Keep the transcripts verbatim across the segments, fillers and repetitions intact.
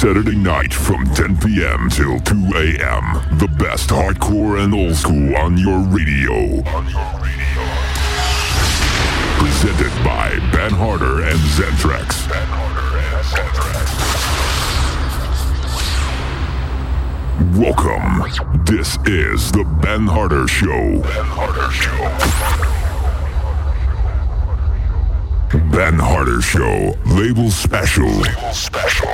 Saturday night from ten p.m. till two a.m. The best hardcore and old school on your radio. On your radio. Presented by Ben Harder and Zentrax. Ben Harder and Zentrax. Welcome. This is the Ben Harder Show. Ben Harder Show. Ben Harder Show, label special. Label special.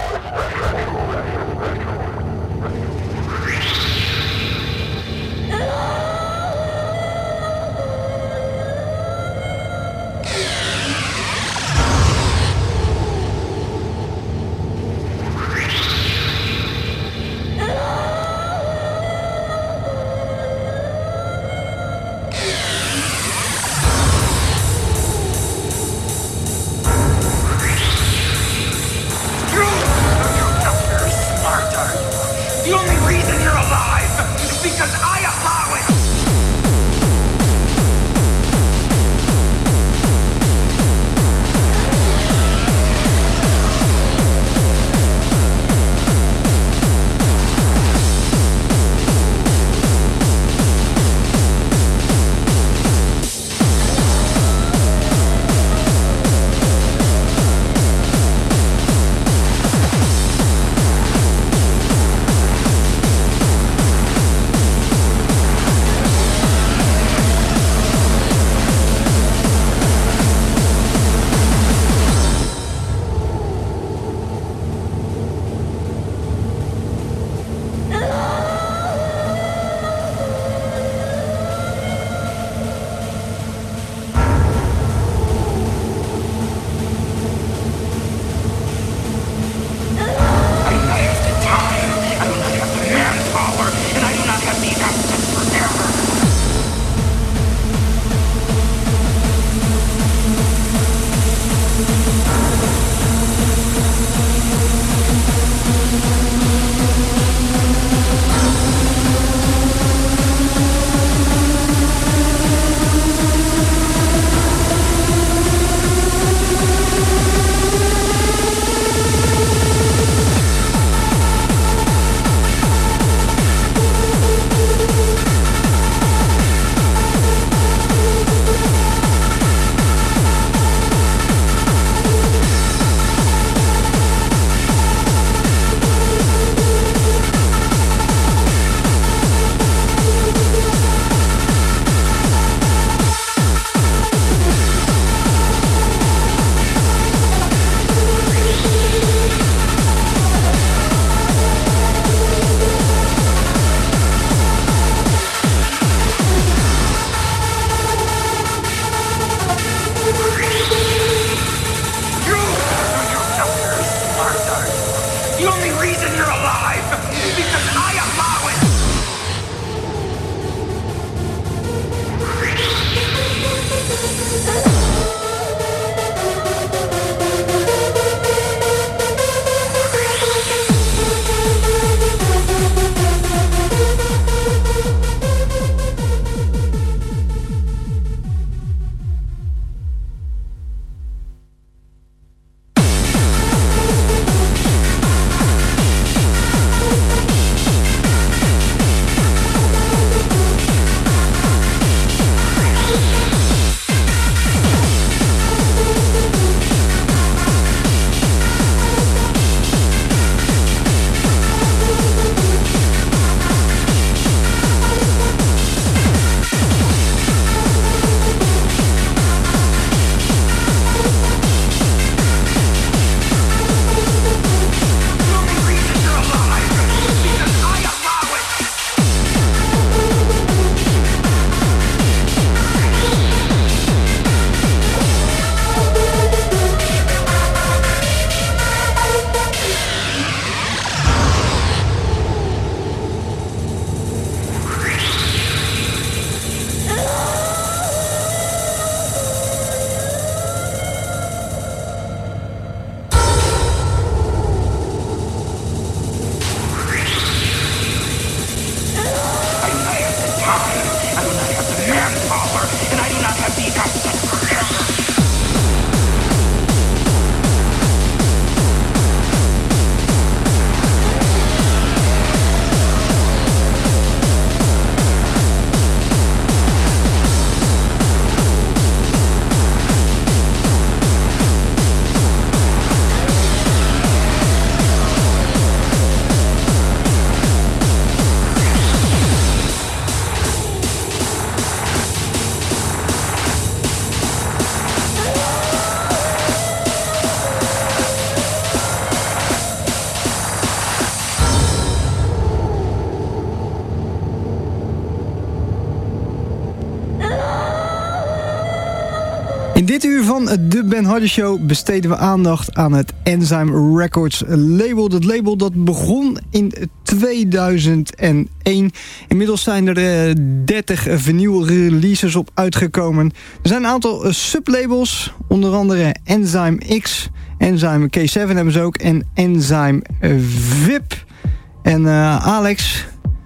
In dit uur van de Ben Hardy Show besteden we aandacht aan het Enzyme Records label. Dat label dat begon in tweeduizend één. Inmiddels zijn er uh, dertig vinyl releases op uitgekomen. Er zijn een aantal uh, sublabels, onder andere Enzyme X, Enzyme K zeven hebben ze ook en Enzyme uh, V I P. En uh, Alex,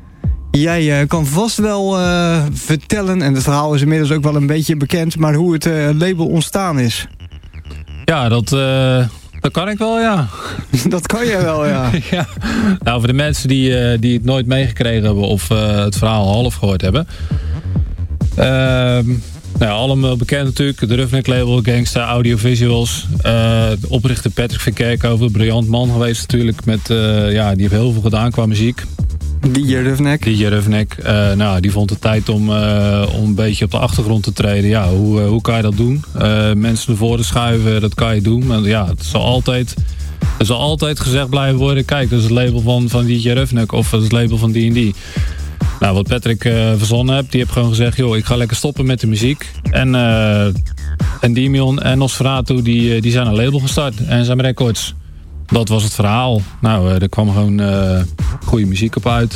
jij uh, kan vast wel uh, vertellen, en het verhaal is inmiddels ook wel een beetje bekend, maar hoe het uh, label ontstaan is. Ja, dat, uh, dat kan ik wel, ja. Dat kan je wel, ja. Ja. Nou, voor de mensen die, uh, die het nooit meegekregen hebben of uh, het verhaal half gehoord hebben. Uh, nou, allemaal bekend natuurlijk. De Roughneck label, Gangsta, Audiovisuals. Uh, de oprichter Patrick van Kerkhoven, briljant man geweest natuurlijk. Met, uh, ja, die heeft heel veel gedaan qua muziek. D J Roughneck. D J Roughneck. Uh, nou, die vond het tijd om, uh, om een beetje op de achtergrond te treden. Ja, hoe, uh, hoe kan je dat doen? Uh, mensen naar voren schuiven, dat kan je doen. Maar ja, het zal altijd, het zal altijd gezegd blijven worden. Kijk, dat is het label van, van D J Roughneck of dat is het label van D en D. Nou, wat Patrick uh, verzonnen heeft, die heeft gewoon gezegd, joh, ik ga lekker stoppen met de muziek. En, uh, en Dimion en Nosferatu, die, die zijn een label gestart. En zijn Records. Dat was het verhaal. Nou, uh, er kwam gewoon uh, goede muziek op uit.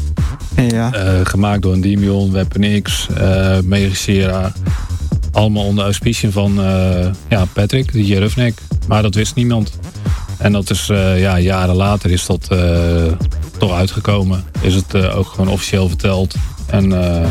Ja. Uh, gemaakt door een Dimion, Weapon X, uh, Megisera. Allemaal onder auspiciën van uh, ja, Patrick, D J Roughneck. Maar dat wist niemand. En dat is, uh, ja, jaren later is dat uh, toch uitgekomen. Is het uh, ook gewoon officieel verteld. En uh,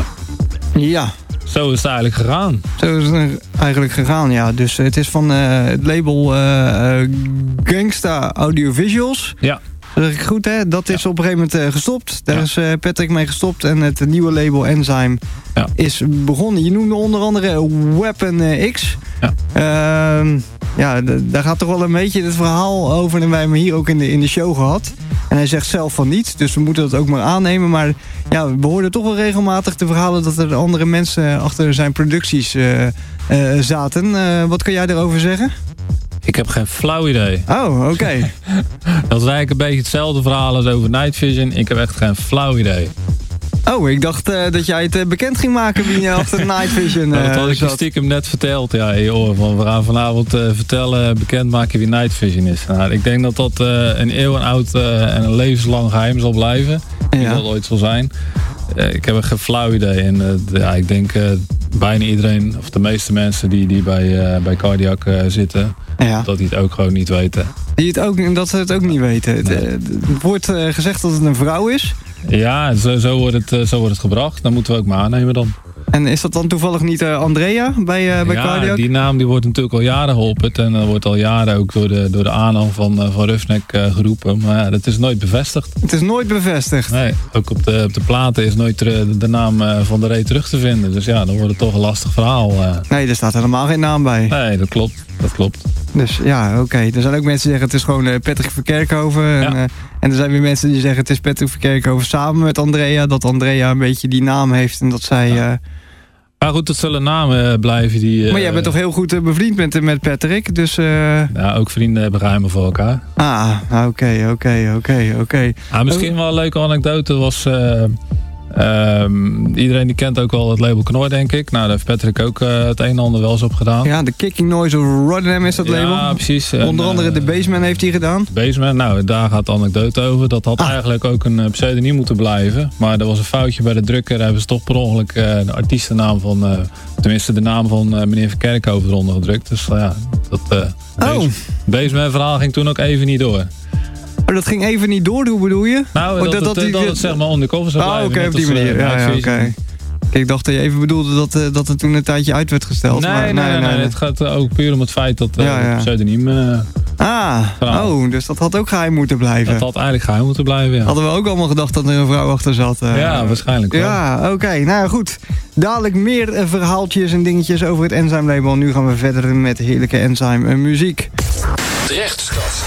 ja. Zo is het eigenlijk gegaan. Zo is het eigenlijk gegaan, ja. Dus het is van uh, het label uh, Gangsta Audiovisuals. Ja. Dat zeg ik goed, hè? Dat is ja. op een gegeven moment uh, gestopt. Daar ja. is uh, Patrick mee gestopt. En het nieuwe label Enzyme ja. is begonnen. Je noemde onder andere Weapon uh, X. Ja. Uh, ja, d- daar gaat toch wel een beetje het verhaal over. En wij hebben hem hier ook in de, in de show gehad. En hij zegt zelf van niet. Dus we moeten dat ook maar aannemen. Maar ja, we hoorden toch wel regelmatig de verhalen dat er andere mensen achter zijn producties uh, uh, zaten. Uh, wat kan jij daarover zeggen? Ik heb geen flauw idee. Oh, oké. Okay. Dat is eigenlijk een beetje hetzelfde verhaal als over Night Vision. Ik heb echt geen flauw idee. Oh, ik dacht uh, dat jij het uh, bekend ging maken wie je achter Night Vision uh, nou, dat had ik je stiekem net verteld. Ja, joh, van we gaan vanavond uh, vertellen, bekendmaken wie Night Vision is. Nou, ik denk dat dat uh, een eeuwenoud uh, en een levenslang geheim zal blijven. Ja. Die dat ooit zal zijn. Uh, ik heb er geen flauw idee. En uh, ja, ik denk uh, bijna iedereen, of de meeste mensen die, die bij, uh, bij Cardiac uh, zitten, ja. dat die het ook gewoon niet weten. Die het ook, dat ze het ook niet weten. Nee. Het, het wordt uh, gezegd dat het een vrouw is. Ja, zo, zo, wordt het, uh, zo wordt het gebracht. Dan moeten we ook maar aannemen dan. En is dat dan toevallig niet uh, Andrea bij, uh, bij ja, Cardiac? Die naam die wordt natuurlijk al jaren geopperd. En dat wordt al jaren ook door de, door de aanhang van, uh, van Roughneck uh, geroepen. Maar ja, dat is nooit bevestigd. Het is nooit bevestigd? Nee, ook op de, op de platen is nooit de, de naam uh, van de Ray terug te vinden. Dus ja, dan wordt het toch een lastig verhaal. Uh. Nee, er staat helemaal geen naam bij. Nee, dat klopt. Dat klopt. Dus ja, oké. Okay. Er zijn ook mensen die zeggen het is gewoon uh, Patrick van Kerkhoven. En, ja. uh, en er zijn weer mensen die zeggen het is Patrick van Kerkhoven samen met Andrea. Dat Andrea een beetje die naam heeft en dat zij... Ja. Uh, Maar goed, dat zullen namen blijven die... Uh, maar jij bent toch heel goed uh, bevriend met, met Patrick, dus... Uh... Ja, ook vrienden hebben geheimen voor elkaar. Ah, oké, oké, oké, oké. Misschien wel een leuke anekdote was... Uh, Um, iedereen die kent ook wel het label Knoor, denk ik. Nou, daar heeft Patrick ook uh, het een en ander wel eens op gedaan. Ja, de Kicking Noise of Rotterdam is dat label. Ja, precies. Onder andere uh, de Bassman heeft hij gedaan. Bassman, nou, daar gaat de anekdote over. Dat had ah. eigenlijk ook een pseudoniem moeten blijven. Maar er was een foutje bij de drukker. Daar hebben ze toch per ongeluk uh, de artiestennaam van... Uh, tenminste, de naam van uh, meneer Van Kerkhoven eronder gedrukt. Dus uh, ja, dat uh, oh. Bassman verhaal ging toen ook even niet door. Maar dat ging even niet door, hoe bedoel je? Nou, dat, dat, dat, dat, die... dat het zeg maar undercover zou blijven. Oh, oké, okay, op die manier. Ja, ja, oké. Okay. Ik dacht dat je even bedoelde dat, uh, dat het toen een tijdje uit werd gesteld. Nee, maar, nee, nee, nee, nee. nee. Het gaat uh, ook puur om het feit dat uh, ja, ja. pseudoniem... Uh, ah, verhaal. Oh, dus dat had ook geheim moeten blijven. Dat had eigenlijk geheim moeten blijven, ja. Hadden we ook allemaal gedacht dat er een vrouw achter zat. Uh, ja, waarschijnlijk wel. Ja, oké. Okay. Nou goed. Dadelijk meer uh, verhaaltjes en dingetjes over het Enzyme label. Nu gaan we verder met heerlijke Enzyme uh, muziek. Drechtstad.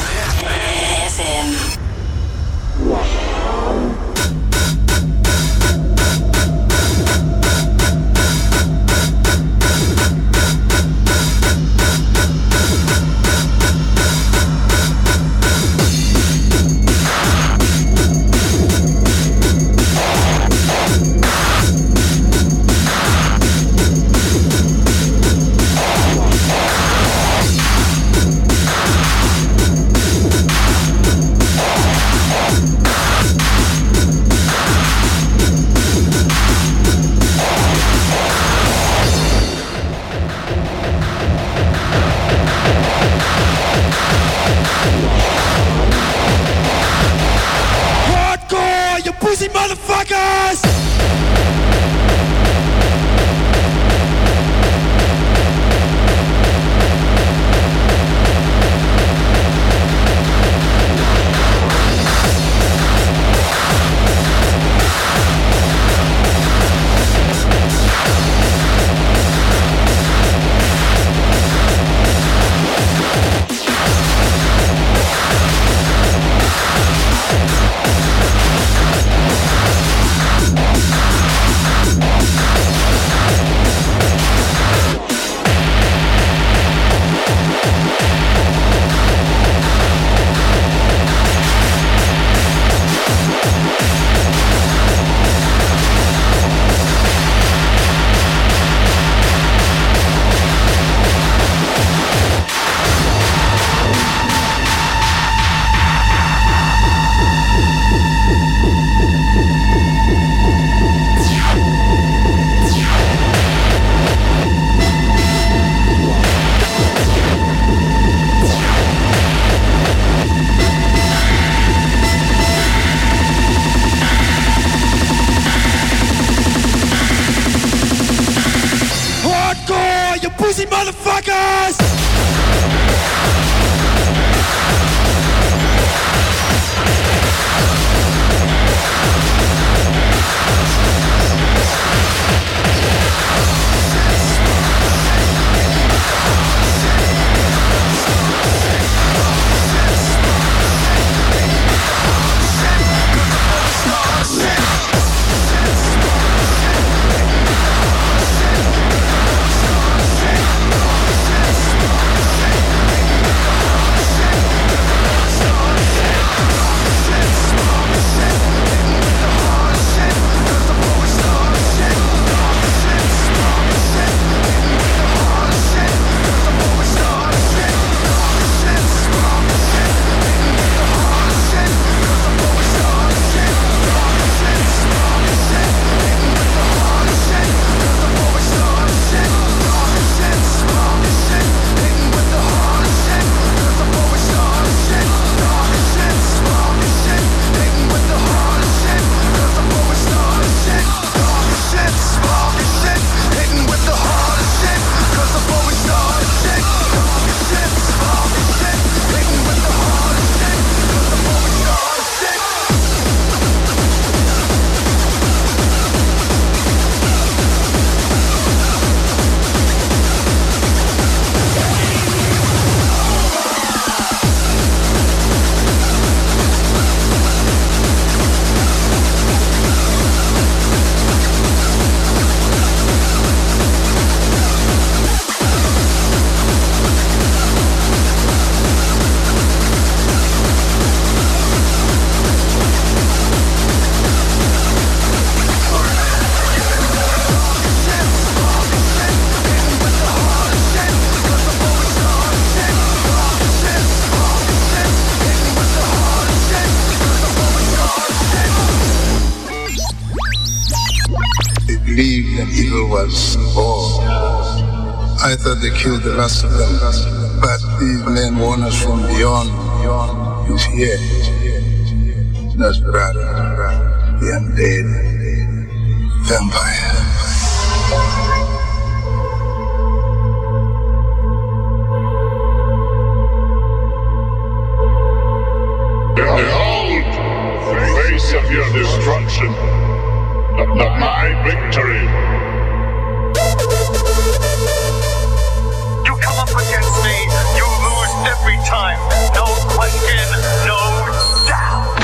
you pussy motherfuckers! I thought they killed the last of them, but these men warn us from beyond. He's here. Nosferatu, the undead vampire. Behold, the face of your destruction, of my victory. Against me, you lose every time. No question, no doubt.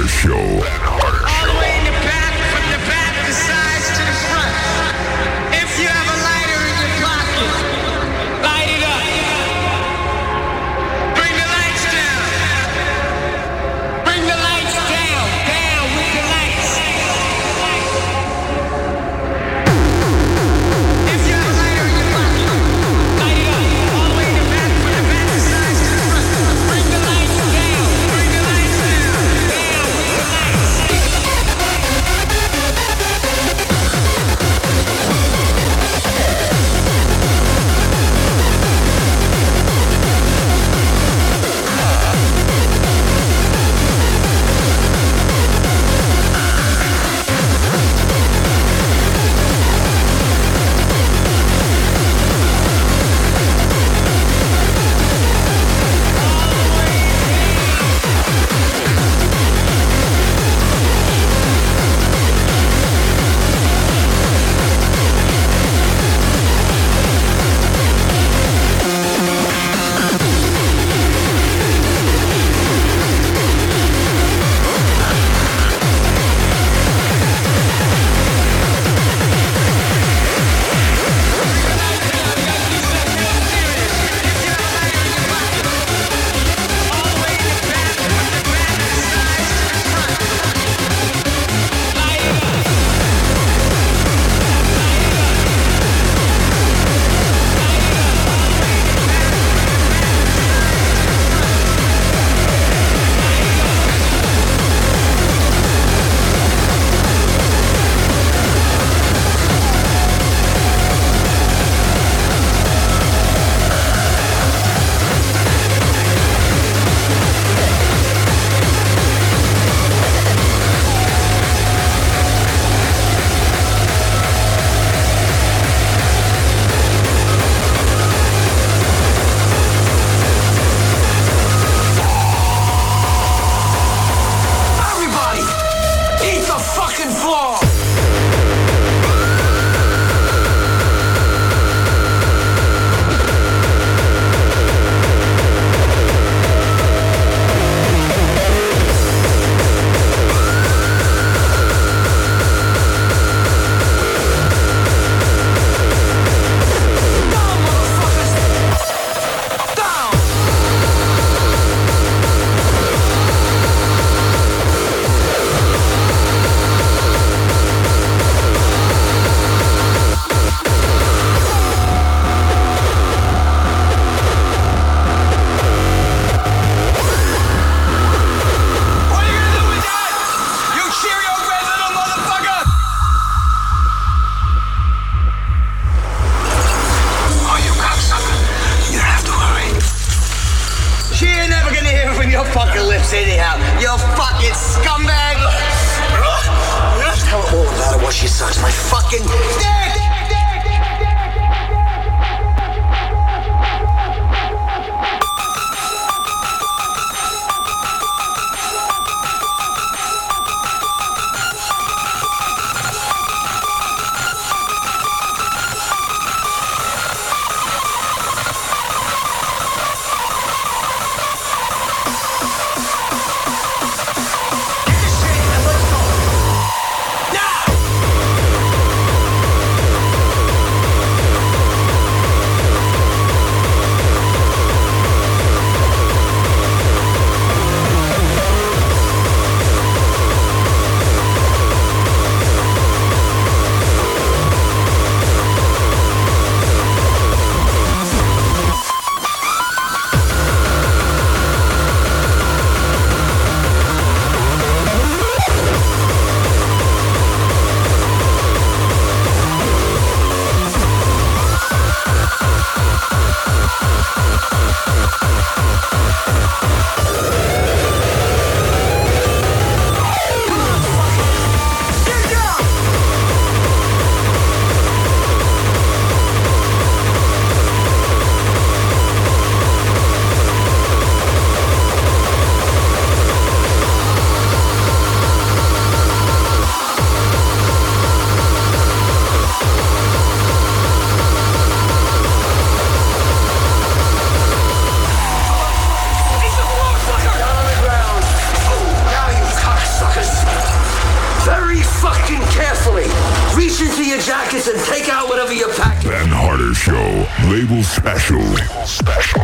Harder Show. All the way in the back, from the back, the sides to the front. If you have a lighter in your pocket, light it up. Bring the lights down. Bring the lights down, down with the lights. If you have a lighter in your pocket, light it up. All the way in the back, from the back, the sides to the front. Bring the lights down. Bring the lights down, down with the anyhow, you fucking scumbag! Tell her all about it while she sucks my fucking dick! Now! fucking carefully. Reach into your jackets and take out whatever you're packing. Ben Harder Show. Label Special. Label Special.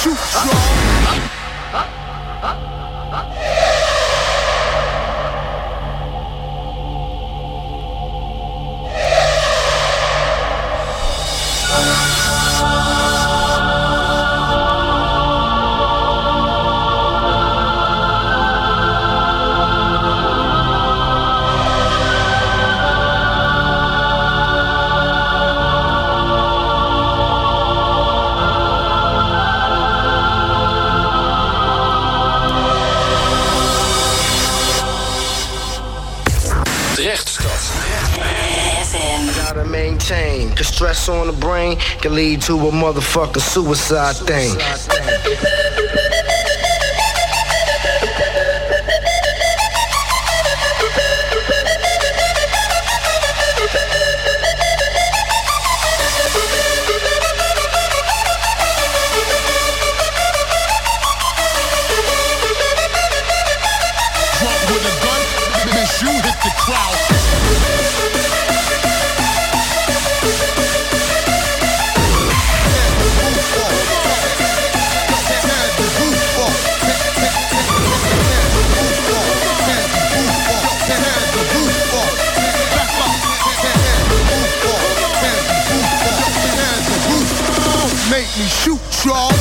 shoot y'all. Gotta maintain, cause stress on the brain can lead to a motherfucking suicide thing. Drunk with a gun, miss you hit the crowd. Make me shoot y'all.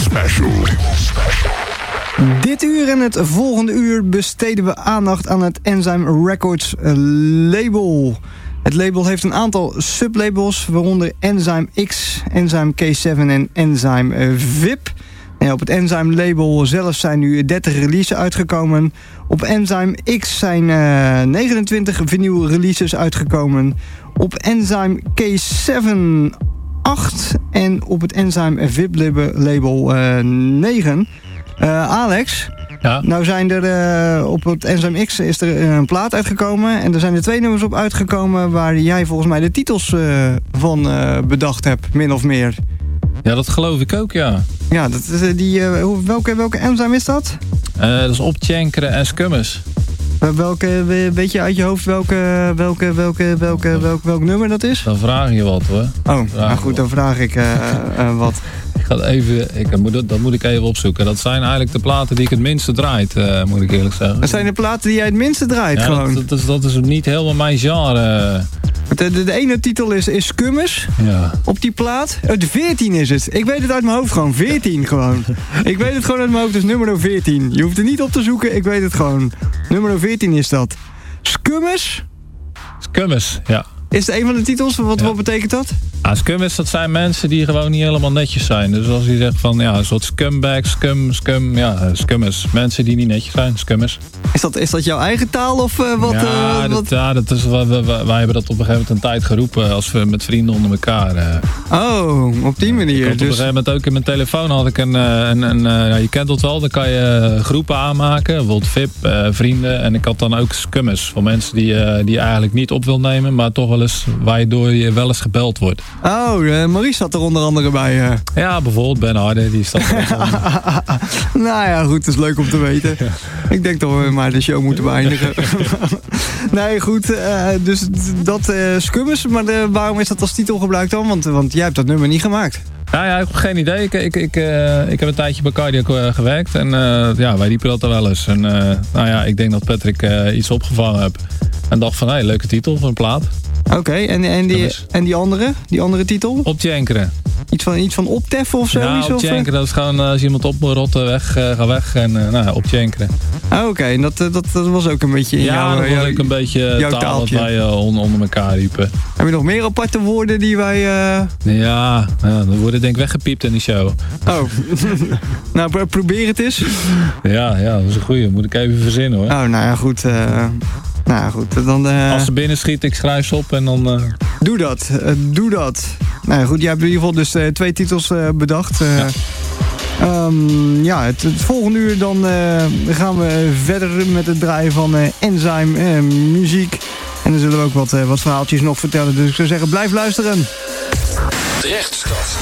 Special. Dit uur en het volgende uur besteden we aandacht aan het Enzyme Records label. Het label heeft een aantal sublabels, waaronder Enzyme X, Enzyme K zeven en Enzyme V I P. En op het Enzyme label zelf zijn nu dertig releases uitgekomen. Op Enzyme X zijn uh, negenentwintig vinyl releases uitgekomen. Op Enzyme K zeven acht en op het Enzyme V I P label uh, negen. Uh, Alex, Ja. nou zijn er uh, op het Enzyme X is er een plaat uitgekomen. En er zijn er twee nummers op uitgekomen waar jij volgens mij de titels uh, van uh, bedacht hebt, min of meer. Ja, dat geloof ik ook, ja. Ja, dat is, uh, die, uh, hoe- welke, welke Enzyme is dat? Uh, dat is Optjenkeren en Skummes. Uh, welke, we- weet je uit je hoofd welke, welke, welke, welke, welk, welk nummer dat is? Dan vraag je wat, hoor. Oh, nou goed, dan vraag ik uh, uh, wat. Ik ga het even, ik, moet, dat- dat moet ik even opzoeken. Dat zijn eigenlijk de platen die ik het minste draait, uh, moet ik eerlijk zeggen. Dat zijn de platen die jij het minste draait, Ja, gewoon. dat, dat, is, dat is niet helemaal mijn genre. De, de, de ene titel is, is Skummes. Ja. Op die plaat. Oh, de veertien is het. Ik weet het uit mijn hoofd gewoon. veertien gewoon. Ik weet het gewoon uit mijn hoofd. Dus nummer veertien. Je hoeft er niet op te zoeken. Ik weet het gewoon. Nummer veertien is dat. Skummes Skummes, ja. is de een van de titels. Wat, Ja. wat betekent dat? Ah, skummies, dat zijn mensen die gewoon niet helemaal netjes zijn. Dus als je zegt van, ja, een soort scumbag, scum, scum, ja, skummies. Mensen die niet netjes zijn, skummies. Is dat, is dat jouw eigen taal of uh, wat? ja, uh, dat, wat? ja, dat is, wij, wij, wij hebben dat op een gegeven moment een tijd geroepen als we met vrienden onder elkaar. Uh. Oh, op die manier. Ik had op een Dus, gegeven moment ook in mijn telefoon had ik een, uh, een, een uh, ja, je kent dat wel, dan kan je uh, groepen aanmaken, bijvoorbeeld V I P, uh, vrienden. En ik had dan ook skummies voor mensen die, uh, die je eigenlijk niet op wil nemen, maar toch wel eens, waardoor je wel eens gebeld wordt. oh, uh, Maurice zat er onder andere bij. Uh. Ja, bijvoorbeeld Ben Harden, die staat er ook onder. Nou ja, goed, dat is leuk om te weten. Ik denk dat we maar de show moeten beëindigen. Nee, goed, uh, dus dat uh, Skummes, maar uh, waarom is dat als titel gebruikt dan? Want, want jij hebt dat nummer niet gemaakt. Nou ja, ik heb geen idee. Ik, ik, ik, uh, ik heb een tijdje bij Cardiac uh, gewerkt en uh, ja, wij riepen dat er wel eens. En uh, nou ja, ik denk dat Patrick uh, iets opgevangen heb. En dacht van, hé, hey, leuke titel voor een plaat. Oké, okay, en, en, die, Skummes. en die andere? Die andere titel? Optjenkeren. Iets van, iets van opteffen of zo? Ja, iets, of, uh? optjenkeren, dat is gewoon uh, als iemand oprotten, weg, uh, ga weg en uh, nou ja, optjenkeren. Ah, Oké, okay. en dat, dat, dat was ook een beetje in Ja, jouw, dat was jouw, ook een beetje jouw taal dat taaltje. wij uh, on, onder elkaar riepen. Heb je nog meer aparte woorden die wij... Uh... Ja, ja, dan worden denk ik weggepiept in die show. Oh, nou pro- probeer het eens. Ja, ja, dat is een goeie. Moet ik even verzinnen hoor. Oh, nou ja, goed. Uh, nou ja, goed, dan... Uh... Als ze binnen schiet, ik schrijf ze op en dan... Uh... Doe dat, uh, doe dat. Nou ja, goed, jij hebt in ieder geval dus uh, twee titels uh, bedacht. Uh, ja, um, ja het, het volgende uur dan uh, gaan we verder met het draaien van uh, Enzyme uh, muziek. En dan zullen we ook wat, uh, wat verhaaltjes nog vertellen. Dus ik zou zeggen, blijf luisteren. Terechtstad.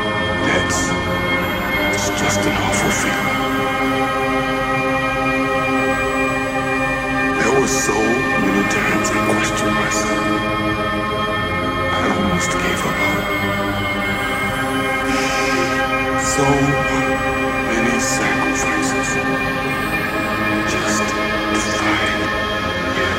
Just an awful feeling. So many sacrifices just to find you.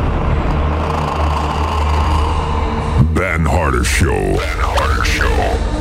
Ben Harder Show. Ben Harder Show.